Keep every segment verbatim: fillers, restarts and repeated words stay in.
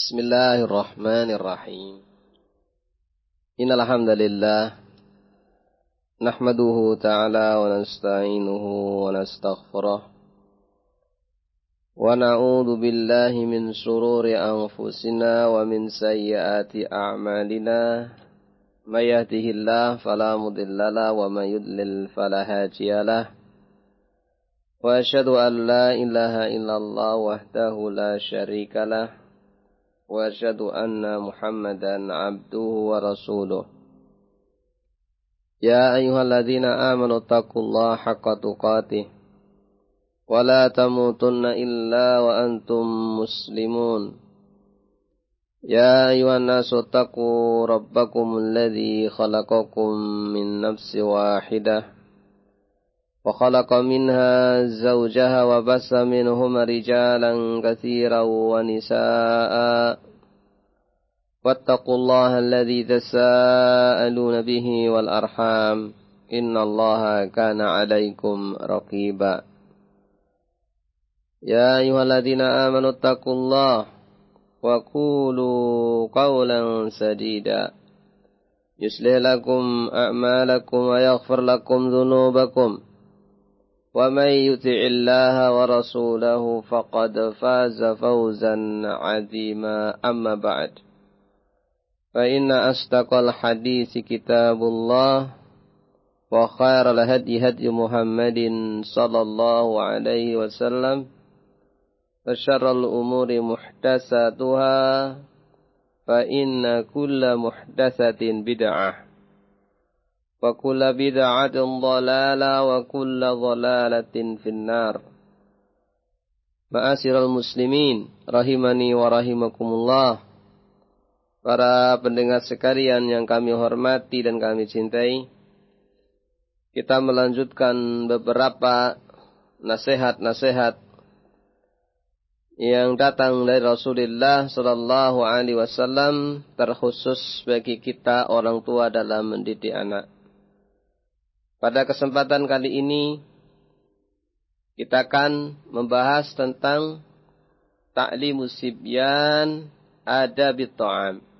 Bismillahirrahmanirrahim. Innal hamdalillah nahmaduhu ta'ala wa nasta'inuhu wa nastaghfiruh wa na'udzu billahi min shururi anfusina wa min sayyiati a'malina. May yahdihillahu fala mudilla lahu wa may yudlil fala hadiya lahu. Wa asyhadu an la ilaha illallah wahdahu la syarika lahu. Wa asyhadu anna Muhammadan abduhu wa rasuluh. Ya ayyuhalladzina amanu taqullaha haqqa tuqatih wa la tamutunna illa wa antum muslimun. Ya ayyuhan nasu taqu rabbakumul ladzi khalaqakum min nafsin wahidah wa khalaqa minha zawjaha wa bassa minhuma rijalan katsiran wa nisaa'a. Wattaqullaha alladzi tasaaluna bihi wal arham innallaha kana 'alaikum raqiba. Ya ayyuhalladzina amanu taqullaha wa qulu qawlan sadida yuslih lakum a'malakum wa yaghfir lakum dhunubakum. Wa may yuti'illaha wa rasulahu faqad faza fawzan 'azima. Amma ba'd. Fa inna asdaqal hadisi kitabullah wa khairal hadi hadi Muhammadin sallallahu alaihi wasallam wa syarrul umuri muhdatsatuha fa inna kulla muhdatsatin bid'ah wa kulla bid'atin dhalalah wa kulla dhalalatin finnar. Ma'asyiral muslimin rahimani wa rahimakumullah. Para pendengar sekalian yang kami hormati dan kami cintai, kita melanjutkan beberapa nasihat-nasihat yang datang dari Rasulullah sallallahu alaihi wasallam terkhusus bagi kita orang tua dalam mendidik anak. Pada kesempatan kali ini kita akan membahas tentang ta'limus sibyan adabit ta'am.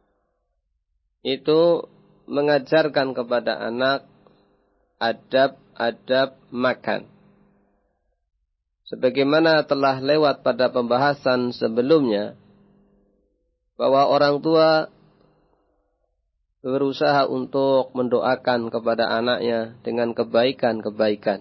Itu mengajarkan kepada anak adab-adab makan. Sebagaimana telah lewat pada pembahasan sebelumnya, bahwa orang tua berusaha untuk mendoakan kepada anaknya dengan kebaikan-kebaikan.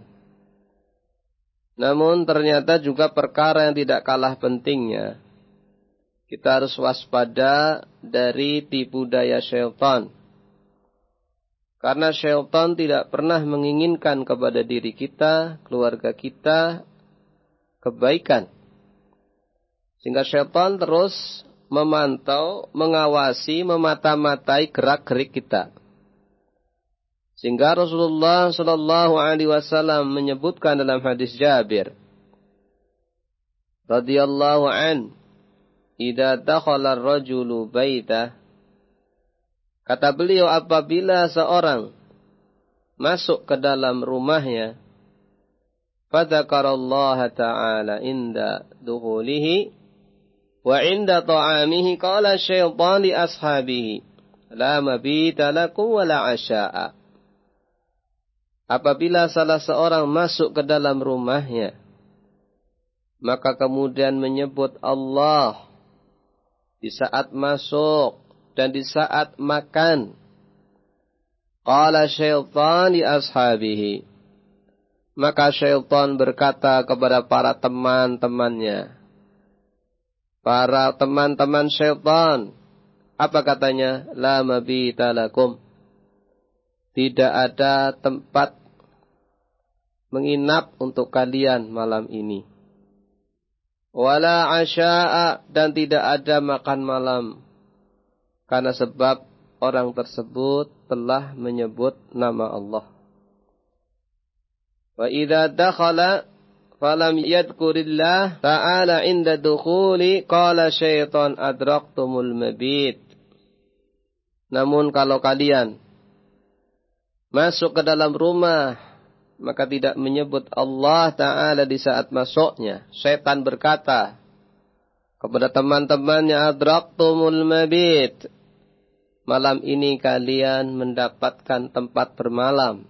Namun ternyata juga perkara yang tidak kalah pentingnya, kita harus waspada dari tipu daya syaitan. Karena syaitan tidak pernah menginginkan kepada diri kita, keluarga kita, kebaikan. Sehingga syaitan terus memantau, mengawasi, memata-matai gerak-gerik kita. Sehingga Rasulullah sallallahu alaihi wasallam menyebutkan dalam hadis Jabir radhiyallahu an, idza dakhala ar-rajulu baitah, kata beliau, apabila seorang masuk ke dalam rumahnya, fadzakarallaha ta'ala inda dukhulihi wa inda ta'amihi, qala syaitan li ashabihi la mabita lakum wa la asya'a. Apabila salah seorang masuk ke dalam rumahnya, maka kemudian menyebut Allah di saat masuk dan di saat makan, qala syaitan li ashabihi, maka syaitan berkata kepada para teman-temannya, para teman-teman syaitan, apa katanya? La mabita lakum, tidak ada tempat menginap untuk kalian malam ini. Wala asya'a, dan tidak ada makan malam, karena sebab orang tersebut telah menyebut nama Allah. Wa idza dakhala falam yadhkurillah ta'ala inda dukhuli, qala syaitan adraktumul mabit. Namun kalau kalian masuk ke dalam rumah maka tidak menyebut Allah Ta'ala di saat masuknya, syaitan berkata kepada teman-temannya, adraktumul mabit, malam ini kalian mendapatkan tempat bermalam.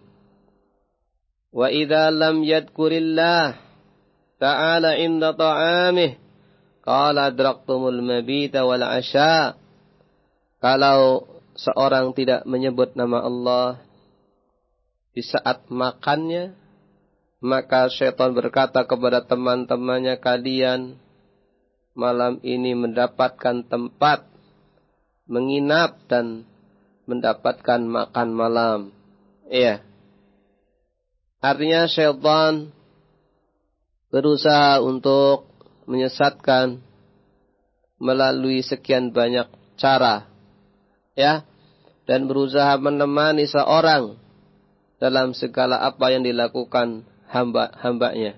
Wa idza lam yadhkurillah ta'ala inda ta'amih, qala adraktumul mabita wal asya. Kalau seorang tidak menyebut nama Allah di saat makannya, maka syaitan berkata kepada teman-temannya, kalian malam ini mendapatkan tempat menginap dan mendapatkan makan malam. Iya. Artinya syaitan berusaha untuk menyesatkan melalui sekian banyak cara. Ya. Dan berusaha menemani seorang dalam segala apa yang dilakukan hamba-hambanya.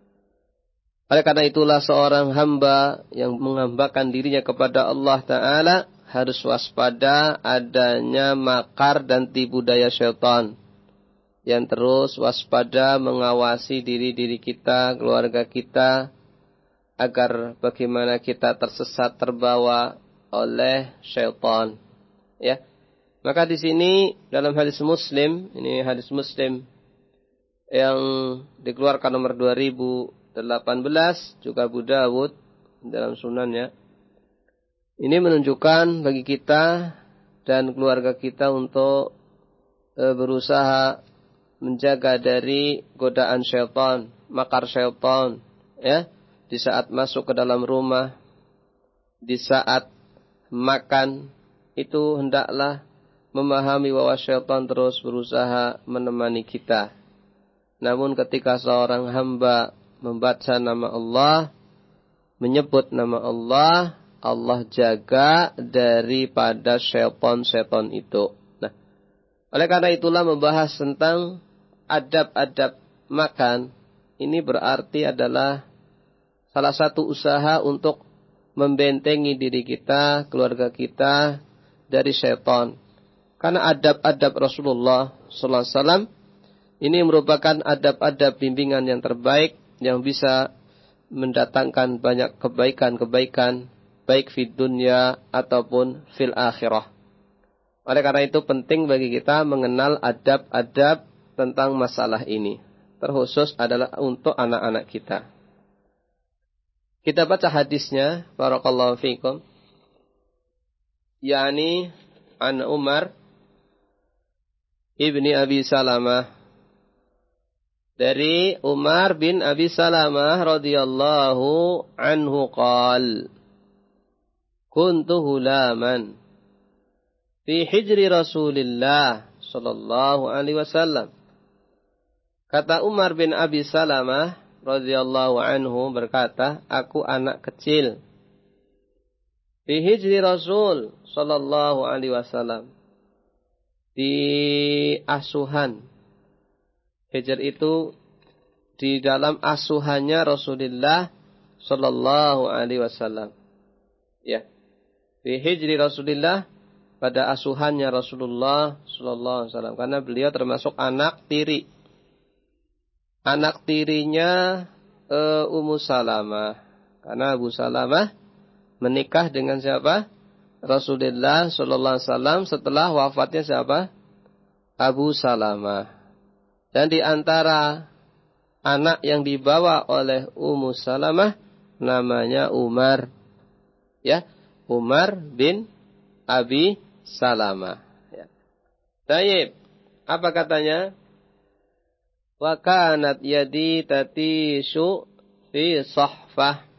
Oleh karena itulah seorang hamba yang menghambakan dirinya kepada Allah Ta'ala harus waspada adanya makar dan tipu daya syaitan. Yang terus waspada mengawasi diri-diri kita, keluarga kita, agar bagaimana kita tersesat terbawa oleh syaitan. Ya. Maka di sini dalam hadis Muslim, ini hadis Muslim yang dikeluarkan nomor dua ribu delapan belas, juga Abu Dawud dalam sunannya. Ini menunjukkan bagi kita dan keluarga kita untuk e, berusaha menjaga dari godaan syaitan, makar syaitan, ya, di saat masuk ke dalam rumah, di saat makan, itu hendaklah memahami bahwa syaitan terus berusaha menemani kita. Namun ketika seorang hamba membaca nama Allah, menyebut nama Allah, Allah jaga daripada syaitan-syaitan itu. Nah, oleh karena itulah membahas tentang adab-adab makan, ini berarti adalah salah satu usaha untuk membentengi diri kita, keluarga kita dari syaitan. Karena adab-adab Rasulullah sallallahu alaihi wasallam ini merupakan adab-adab bimbingan yang terbaik yang bisa mendatangkan banyak kebaikan-kebaikan baik di dunia ataupun fil akhirah. Oleh karena itu penting bagi kita mengenal adab-adab tentang masalah ini. Terkhusus adalah untuk anak-anak kita. Kita baca hadisnya, barakallahu fiikum. Yani an Umar ibni Abi Salamah, dari Umar bin Abi Salamah radhiyallahu anhu qal, kuntu hulaman fi hijri Rasulillah sallallahu alaihi wasallam. Kata Umar bin Abi Salamah radhiyallahu anhu berkata, aku anak kecil fi hijri Rasul sallallahu alaihi wasallam, di asuhan. Hijr itu di dalam asuhannya Rasulullah sallallahu alaihi wasallam. Ya. Di hijri Rasulullah, pada asuhannya Rasulullah sallallahu alaihi wasallam, karena beliau termasuk anak tiri. Anak tirinya uh, Ummu Salamah. Karena Abu Salamah menikah dengan siapa? Rasulullah sallallahu alaihi wasallam setelah wafatnya siapa? Abu Salamah. Dan di antara anak yang dibawa oleh Ummu Salamah namanya Umar. Ya, Umar bin Abi Salamah. Ya. Taib. Apa katanya? Wa kanat yadi tatishu fi sahfah.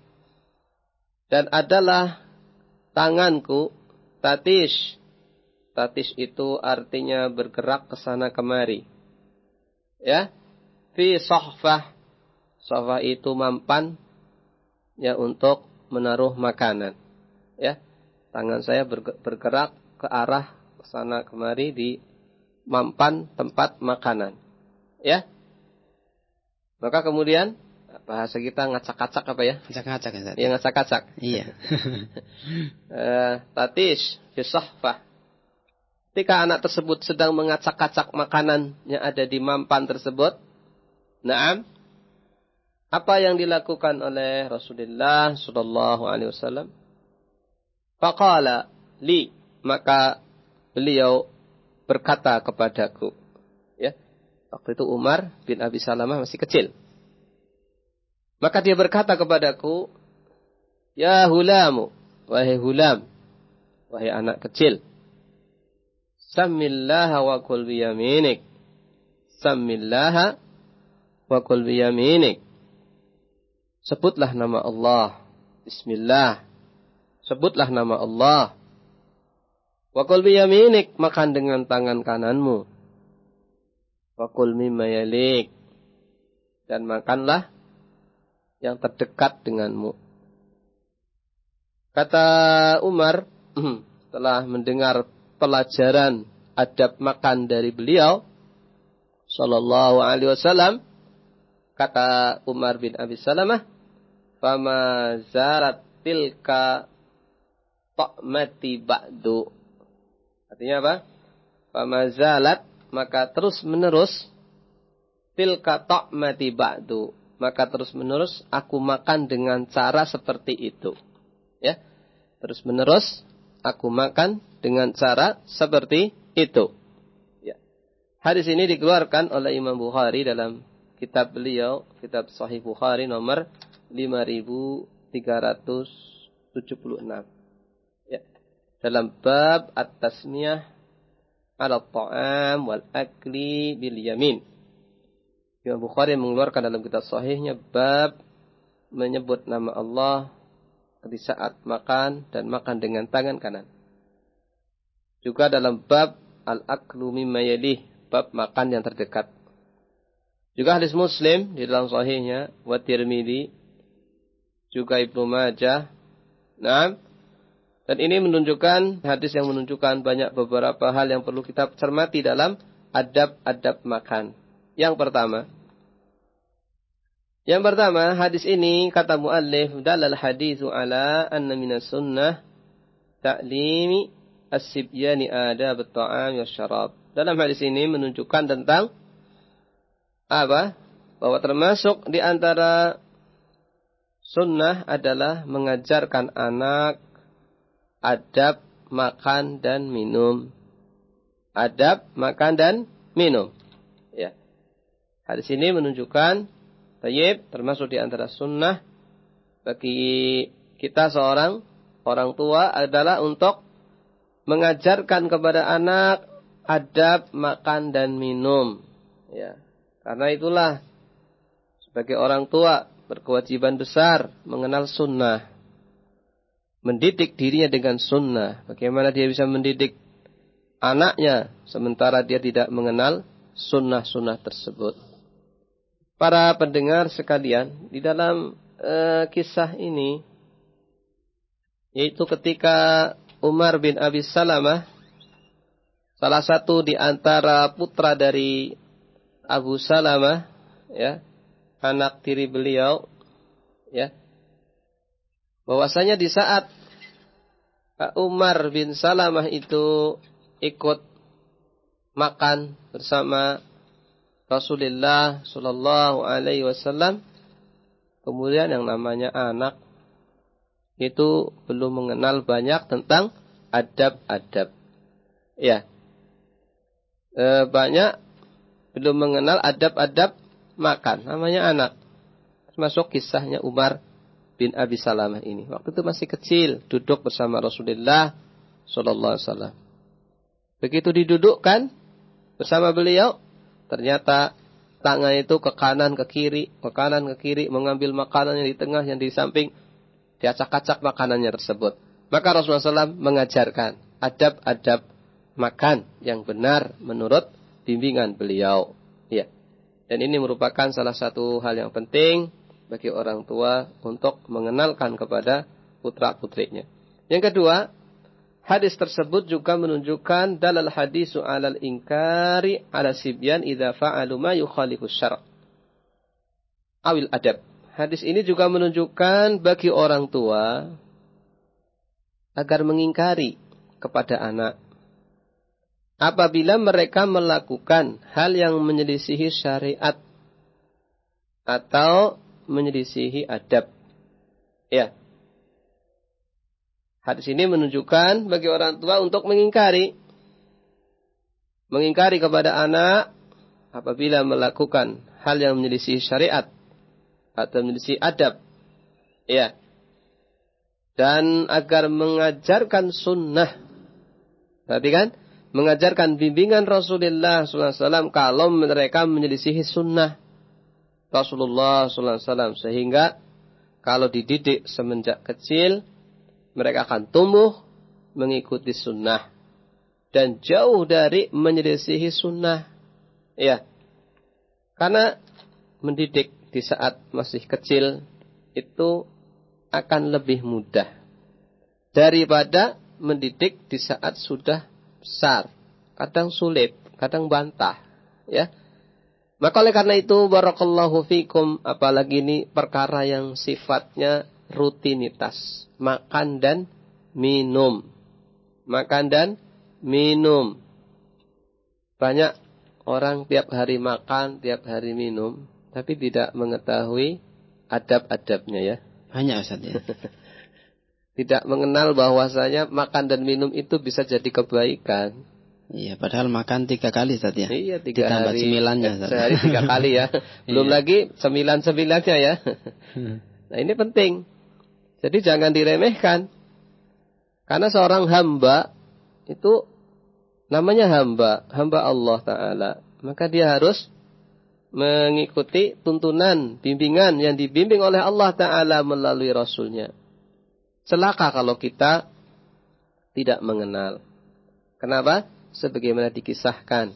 Dan adalah tanganku tatish. Tatish itu artinya bergerak ke sana kemari. Ya, fi sahfah. Sahfah itu mampan ya untuk menaruh makanan. Ya, tangan saya bergerak ke arah ke sana kemari di mampan tempat makanan. Ya. Maka kemudian bahasa kita ngacak-ngacak apa ya? Ngacak-ngacak ya. Ya, ngacak-ngacak. Iya. uh, tatish fi sahfah. Ketika anak tersebut sedang mengacak-acak makanan yang ada di mampan tersebut, na'am, Apa yang dilakukan oleh Rasulullah sallallahu alaihi wasallam? Faqala li, maka beliau berkata kepadaku. Ya. Waktu itu Umar bin Abi Salamah masih kecil. Maka dia berkata kepadaku, "Ya hulamu, wahai hulam, wahai anak kecil, Samillaha wa kul biyaminik. Samillaha wa kul biyaminik." Sebutlah nama Allah. Bismillah. Sebutlah nama Allah. Wa kul biyaminik, makan dengan tangan kananmu. Wa kul mimma yalik, dan makanlah yang terdekat denganmu. Kata Umar, setelah mendengar pelajaran adab makan dari beliau sallallahu alaihi wasallam, kata Umar bin Abi Salamah, "Fama zarat tilka ta'mati ba'du." Artinya apa? Fama zalat, maka terus menerus, tilka ta'mati ba'du, maka terus menerus aku makan dengan cara seperti itu. Ya. Terus menerus aku makan dengan cara seperti itu. Ya. Hadis ini dikeluarkan oleh Imam Bukhari dalam kitab beliau, kitab Sahih Bukhari nomor lima ribu tiga ratus tujuh puluh enam. Ya. Dalam bab at-tasmiyah ala ta'am wal akli bil yamin. Imam Bukhari mengeluarkan dalam kitab sahihnya bab menyebut nama Allah di saat makan dan makan dengan tangan kanan. Juga dalam bab al-aklu mimma yalih, bab makan yang terdekat. Juga hadis Muslim di dalam sahihnya, wa Tirmidzi, juga Ibnu Majah. Nah, dan ini menunjukkan, hadis yang menunjukkan banyak beberapa hal yang perlu kita cermati dalam adab-adab makan. Yang pertama, yang pertama, hadis ini kata muallif, dalal haditsu ala anna minas sunnah ta'limi as-sibyani adab at-ta'am wasyarab. Dalam hadis ini menunjukkan tentang apa? Bahwa termasuk di antara sunnah adalah mengajarkan anak adab makan dan minum. Adab makan dan minum. Ya. Hadis ini menunjukkan, tayyib, termasuk di antara sunnah bagi kita seorang orang tua adalah untuk mengajarkan kepada anak adab makan dan minum. Ya. Karena itulah sebagai orang tua berkewajiban besar mengenal sunnah. Mendidik dirinya dengan sunnah. Bagaimana dia bisa mendidik anaknya sementara dia tidak mengenal sunnah-sunnah tersebut. Para pendengar sekalian, di dalam e, kisah ini, yaitu ketika Umar bin Abi Salamah, salah satu di antara putra dari Abu Salamah, ya, anak tiri beliau, ya, bahwasanya di saat Umar bin Salamah itu ikut makan bersama Rasulullah sallallahu alaihi wasallam, kemudian yang namanya anak itu belum mengenal banyak tentang adab-adab. Ya. E, banyak belum mengenal adab-adab makan, namanya anak. Termasuk kisahnya Umar bin Abi Salamah ini. Waktu itu masih kecil, duduk bersama Rasulullah sallallahu alaihi wasallam. Begitu didudukkan bersama beliau, ternyata tangan itu ke kanan, ke kiri, ke kanan, ke kiri, mengambil makanan yang di tengah, yang di samping, diacak-acak makanannya tersebut. Maka Rasulullah shallallahu alaihi wasallam mengajarkan adab-adab makan yang benar menurut bimbingan beliau. Ya. Dan ini merupakan salah satu hal yang penting bagi orang tua untuk mengenalkan kepada putra-putrinya. Yang kedua, hadis tersebut juga menunjukkan dalal hadisu alal inkari ala sibyan idza fa'alu ma yukhalifu syara' awil adab. Hadis ini juga menunjukkan bagi orang tua agar mengingkari kepada anak apabila mereka melakukan hal yang menyelisihi syariat atau menyelisihi adab. Ya. Hadis ini menunjukkan bagi orang tua untuk mengingkari. Mengingkari kepada anak apabila melakukan hal yang menyelisihi syariat atau menyelisihi adab. Ya. Dan agar mengajarkan sunnah. Perhatikan, mengajarkan bimbingan Rasulullah sallallahu alaihi wasallam kalau mereka menyelisihi sunnah Rasulullah sallallahu alaihi wasallam. Sehingga kalau dididik semenjak kecil, mereka akan tumbuh mengikuti sunnah dan jauh dari menyelisihi sunnah. Ya, karena mendidik di saat masih kecil itu akan lebih mudah daripada mendidik di saat sudah besar. Kadang sulit, kadang bantah. Ya, maka oleh karena itu barakallahu fikum, apalagi ini perkara yang sifatnya rutinitas, makan dan minum. Makan dan minum. Banyak orang tiap hari makan, tiap hari minum, tapi tidak mengetahui adab-adabnya ya. Banyak Ustaz ya. Tidak mengenal bahwasanya makan dan minum itu bisa jadi kebaikan. Iya, padahal makan tiga kali Ustaz ya. Iya, tiga ditambah hari. cemilannya Eh, sehari tiga kali ya. Belum iya. lagi cemilan-cemilannya ya. Nah, ini penting. Jadi jangan diremehkan. Karena seorang hamba itu namanya hamba, hamba Allah Ta'ala. Maka dia harus mengikuti tuntunan, bimbingan yang dibimbing oleh Allah Ta'ala melalui Rasulnya. Celaka kalau kita tidak mengenal. Kenapa? Sebagaimana dikisahkan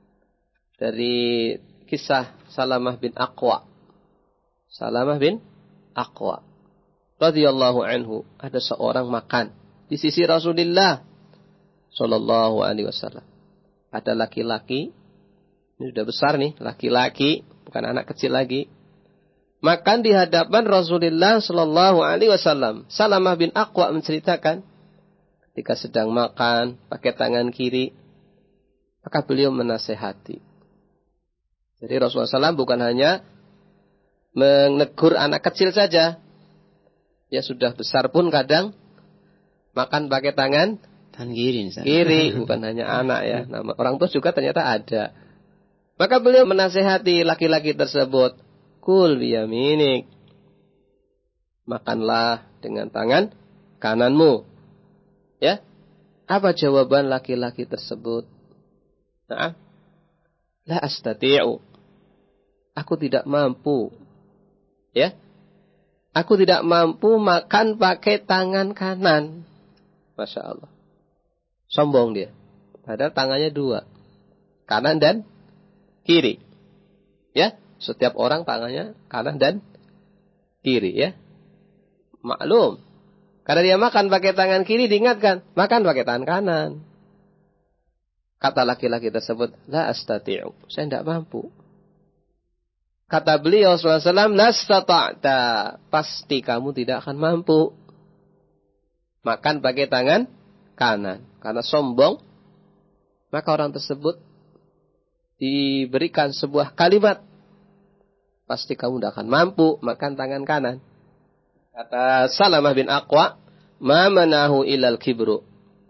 dari kisah Salamah bin Aqwa. Salamah bin Aqwa radhiyallahu anhu, ada seorang makan di sisi Rasulullah sallallahu alaihi wasallam. Ada laki-laki, ini sudah besar nih, laki-laki, bukan anak kecil lagi, makan di hadapan Rasulullah sallallahu alaihi wasallam. Salamah bin Aqwa menceritakan ketika sedang makan pakai tangan kiri, maka beliau menasehati. Jadi Rasulullah sallallahu alaihi wasallam bukan hanya menegur anak kecil saja, ya sudah besar pun kadang makan pakai tangan tangan kiri, kiri, bukan hanya anak ya. Nah, orang tua juga ternyata ada. Maka beliau menasehati laki-laki tersebut, kul biyaminik, makanlah dengan tangan kananmu. Ya, apa jawaban laki-laki tersebut? Nah, la astati'u, aku tidak mampu. Ya, aku tidak mampu makan pakai tangan kanan. Masya Allah. Sombong dia. Padahal tangannya dua. Kanan dan kiri. Ya, setiap orang tangannya kanan dan kiri ya. Maklum. Karena dia makan pakai tangan kiri, diingatkan, makan pakai tangan kanan. Kata laki-laki tersebut, la astati'u, saya tidak mampu. Kata beliau sallallahu alaihi wasallam, lastata'ta, pasti kamu tidak akan mampu makan pakai tangan kanan. Karena sombong, maka orang tersebut diberikan sebuah kalimat, pasti kamu tidak akan mampu makan tangan kanan. Kata Salamah bin Aqwa, ma manahu ilal kibru.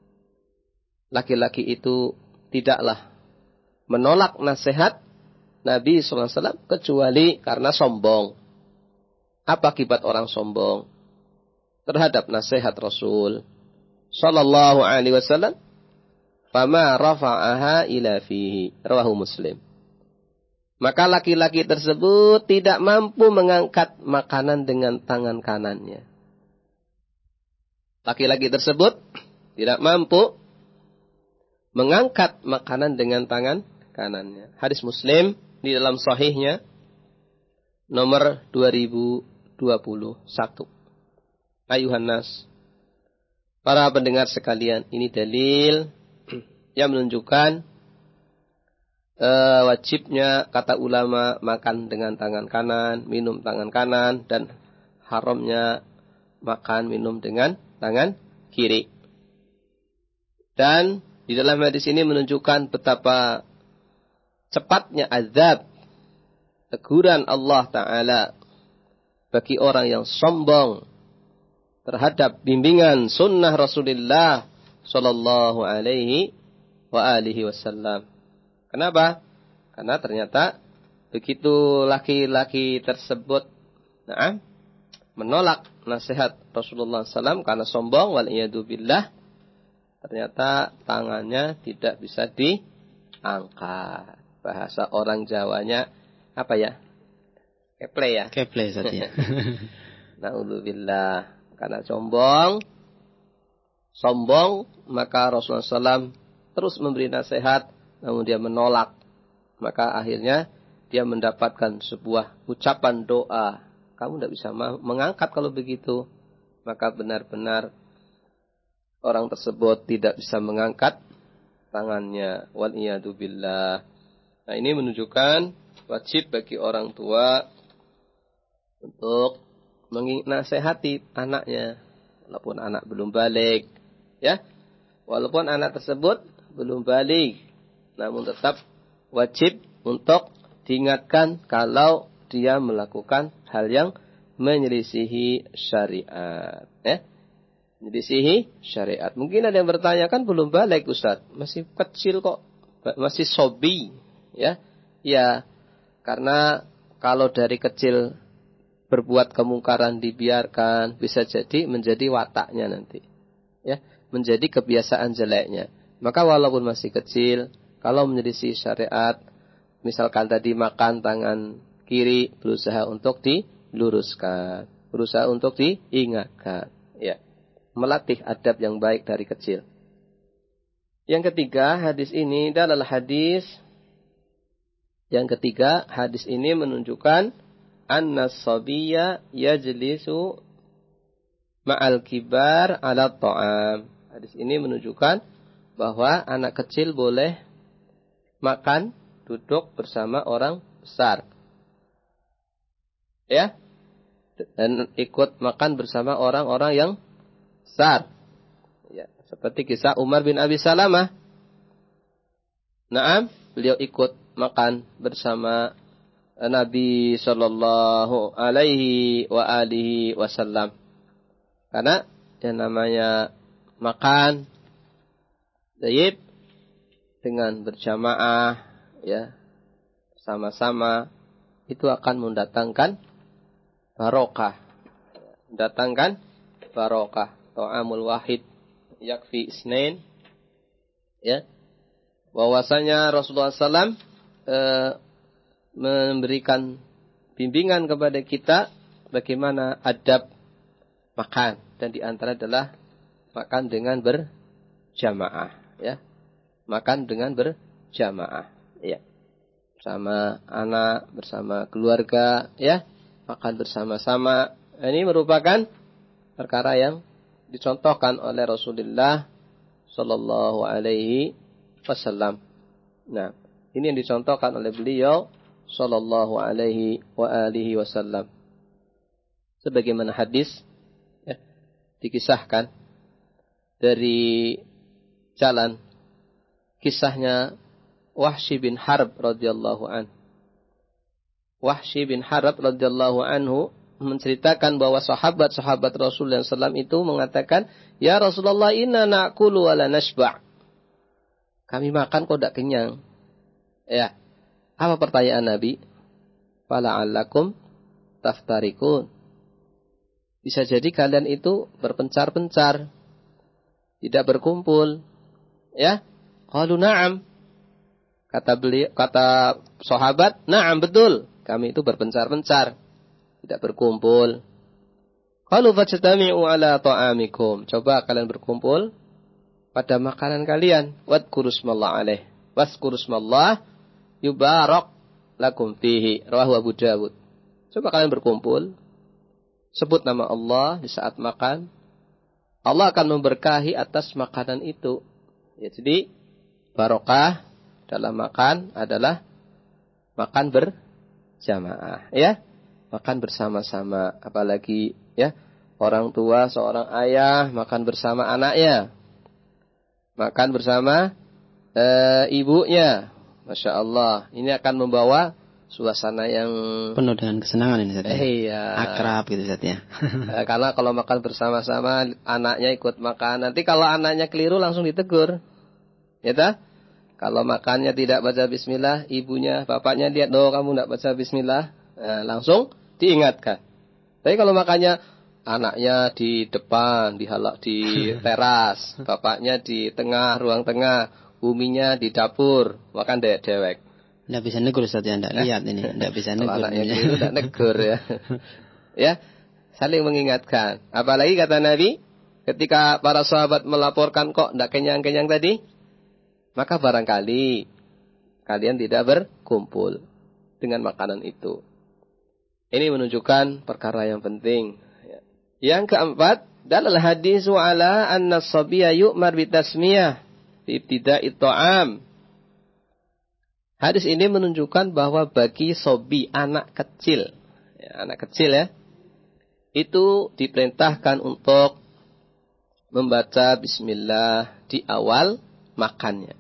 Laki-laki itu tidaklah menolak nasihat Nabi sallallahu alaihi wasallam kecuali karena sombong. Apa akibat orang sombong terhadap nasihat Rasul sallallahu alaihi wasallam? Fama rafa'aha ila fihi. Rawahu Muslim. Maka laki-laki tersebut tidak mampu mengangkat makanan dengan tangan kanannya. Laki-laki tersebut tidak mampu mengangkat makanan dengan tangan kanannya. Hadis Muslim di dalam sahihnya nomor dua ribu dua puluh satu. Ayuhan nas, para pendengar sekalian, ini dalil yang menunjukkan Uh, wajibnya kata ulama makan dengan tangan kanan, minum tangan kanan, dan haramnya makan minum dengan tangan kiri. Dan di dalam hadis ini menunjukkan betapa cepatnya azab, teguran Allah Ta'ala bagi orang yang sombong terhadap bimbingan sunnah Rasulullah sallallahu alaihi wa alihi wasallam. Kenapa? Karena ternyata begitu laki-laki tersebut nah, menolak nasihat Rasulullah sallallahu alaihi wasallam karena sombong, wal'iyadu billah, ternyata tangannya tidak bisa diangkat. Bahasa orang Jawanya apa ya? Keple ya? Keple saja. Na'udzubillah. Karena sombong, sombong, maka Rasulullah sallallahu alaihi wasallam terus memberi nasihat, namun dia menolak. Maka akhirnya dia mendapatkan sebuah ucapan doa. Kamu tidak bisa mengangkat kalau begitu. Maka benar-benar orang tersebut tidak bisa mengangkat tangannya. Wal'iyadu billah. Nah, ini menunjukkan wajib bagi orang tua untuk menasehati anaknya. Walaupun anak belum balik. Ya. Walaupun anak tersebut belum balik. Namun tetap wajib untuk diingatkan kalau dia melakukan hal yang menyelisihi syariat. Ya. Menyelisihi syariat. Mungkin ada yang bertanya, kan belum balik Ustaz. Masih kecil kok. Masih sobi. Ya, ya, karena kalau dari kecil berbuat kemungkaran dibiarkan, bisa jadi menjadi wataknya nanti, ya, menjadi kebiasaan jeleknya. Maka walaupun masih kecil, kalau menyelisih syariat, misalkan tadi makan tangan kiri, berusaha untuk diluruskan, berusaha untuk diingatkan, ya, melatih adab yang baik dari kecil. Yang ketiga, hadis ini adalah hadis Yang ketiga, hadis ini menunjukkan anna sabiyya yajlisu ma'al kibar ala ta'am. Hadis ini menunjukkan bahwa anak kecil boleh makan, duduk bersama orang besar. Ya? Dan ikut makan bersama orang-orang yang besar. Ya, seperti kisah Umar bin Abi Salamah. Naam, beliau ikut makan bersama Nabi sallallahu alaihi wa alihi wasallam. Karena yang namanya makan tayyib dengan berjamaah, ya, sama-sama, itu akan mendatangkan barokah. Mendatangkan barokah. Ta'amul wahid yakfi isnain. Ya. Bahwasanya Rasulullah sallallahu alaihi wasallam e, memberikan bimbingan kepada kita bagaimana adab makan, dan di antara adalah makan dengan berjamaah, ya. Makan dengan berjamaah, ya. Bersama anak, bersama keluarga, ya. Makan bersama-sama. Ini merupakan perkara yang dicontohkan oleh Rasulullah sallallahu alaihi wasallam. Nah, ini yang dicontohkan oleh beliau sallallahu alaihi wa alihi wasallam. Sebagaimana hadis, ya, dikisahkan dari jalan kisahnya Wahsy bin Harb radhiyallahu anhu. Wahsy bin Harb radhiyallahu anhu menceritakan bahwa sahabat-sahabat Rasulullah sallallahu alaihi wasallam itu mengatakan, "Ya Rasulullah, inna na'kulu wa la nashba'." Kami makan kok tidak kenyang. Ya. Apa pertanyaan Nabi? Fala'allakum taftarikun. Bisa jadi kalian itu berpencar-pencar, tidak berkumpul. Ya. Qalu na'am. Kata beliau, kata sahabat, "Na'am, betul. Kami itu berpencar-pencar, tidak berkumpul." Qalu fajtami'u ala ta'amikum. Coba kalian berkumpul pada makanan kalian. Wadhkuru smallah alaih. Wadhkuru smallah yubarak lakum fihi. Rawahu Abu Dawud. Coba kalian berkumpul, sebut nama Allah di saat makan. Allah akan memberkahi atas makanan itu. Ya, jadi barokah dalam makan adalah makan berjamaah, ya. Makan bersama-sama, apalagi, ya, orang tua, seorang ayah makan bersama anaknya. Makan bersama e, ibunya. Masya Allah. Ini akan membawa suasana yang penuh dengan kesenangan ini Ustaz. Eh, iya. Akrab gitu Ustaz ya. Karena kalau makan bersama-sama anaknya ikut makan. Nanti kalau anaknya keliru langsung ditegur. Ya tak? Kalau makannya tidak baca bismillah, ibunya, bapaknya lihat, "Oh, kamu tidak baca bismillah." Nah, langsung diingatkan. Tapi kalau makannya anaknya di depan, dihalak di teras, bapaknya di tengah, ruang tengah, uminya di dapur, makan dewek-dewek. Tidak bisa negur Ustaz ya, tidak lihat ini, tidak bisa negur. Kalau anaknya keliru tidak negur ya. Ya, saling mengingatkan. Apalagi kata Nabi, ketika para sahabat melaporkan kok tidak kenyang-kenyang tadi, maka barangkali kalian tidak berkumpul dengan makanan itu. Ini menunjukkan perkara yang penting. Yang keempat, dalal hadisu ala anna as-sabiyya yu'mar bitasmiyah fi ibtida'i ta'am. Hadis ini menunjukkan bahwa bagi sobi, anak kecil, ya, anak kecil ya, itu diperintahkan untuk membaca bismillah di awal makannya.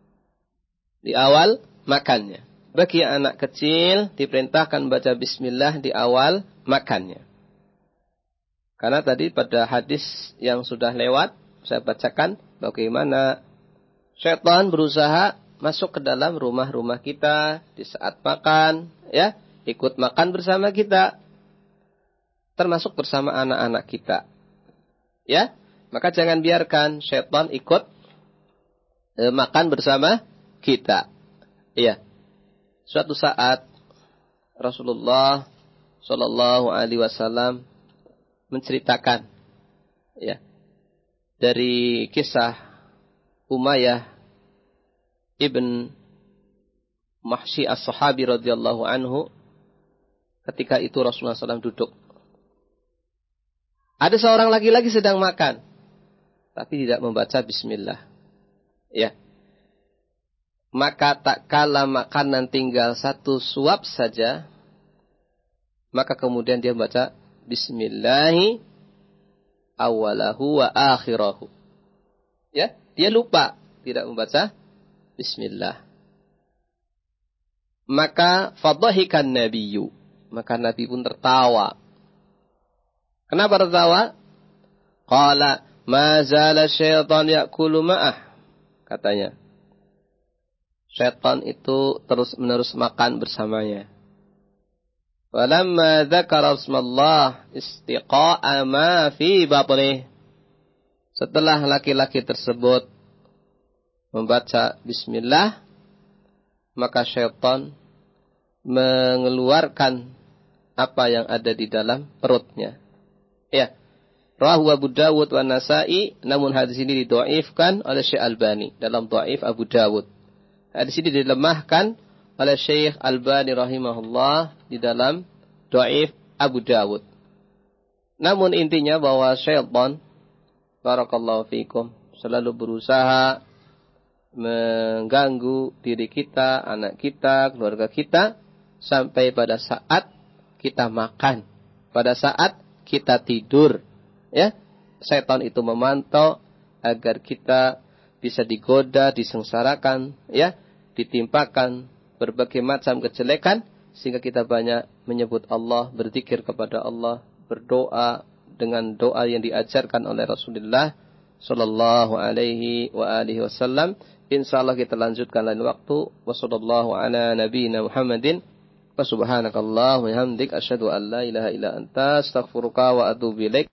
Di awal makannya. Bagi anak kecil diperintahkan baca bismillah di awal makannya. Karena tadi pada hadis yang sudah lewat, saya bacakan bagaimana syaitan berusaha masuk ke dalam rumah-rumah kita di saat makan, ya, ikut makan bersama kita, termasuk bersama anak-anak kita, ya. Maka jangan biarkan syaitan ikut eh, makan bersama kita, ya. Suatu saat Rasulullah Shallallahu Alaihi Wasallam menceritakan, ya, dari kisah Umayyah Ibn Mahshi as-Sahabi radhiyallahu anhu, ketika itu Rasulullah shallallahu alaihi wasallam duduk. Ada seorang laki-laki sedang makan, tapi tidak membaca bismillah. Ya. Maka tak kala makanan tinggal satu suap saja, maka kemudian dia membaca bismillahi awalahu wa akhirahu. Ya, dia lupa tidak membaca bismillah. Maka fadhahikan nabiyyu, maka Nabi pun tertawa. Kenapa tertawa? Qala ma zala syaitan ya'kulu ma'ah, katanya. Syaitan itu terus-menerus makan bersamanya. Walamma dzakara ismallah istiqa'a ma fi batnih. Setelah laki-laki tersebut membaca bismillah, maka syaitan mengeluarkan apa yang ada di dalam perutnya. Ya. Rawahu Abu Dawud wa Nasa'i, namun hadis ini didhaifkan oleh Syekh Albani dalam Dhaif Abu Dawud. Hadis ini dilemahkan oleh Syekh Albani rahimahullah di dalam Dhaif Abu Dawud. Namun intinya bahwa syaitan, barakallahu fikum, selalu berusaha mengganggu diri kita, anak kita, keluarga kita, sampai pada saat kita makan, pada saat kita tidur, ya. Setan itu memantau agar kita bisa digoda, disengsarakan, ya, ditimpakan berbagai macam kejelekan, sehingga kita banyak menyebut Allah, berzikir kepada Allah, berdoa dengan doa yang diajarkan oleh Rasulullah sallallahu alaihi wa alihi wasallam. Insyaallah kita lanjutkan lain waktu. Wassallallahu ala nabiyyina Muhammadin wa subhanakallahumma wa bihamdik asyhadu an la ilaha illa anta astaghfiruka wa atubu ilaik.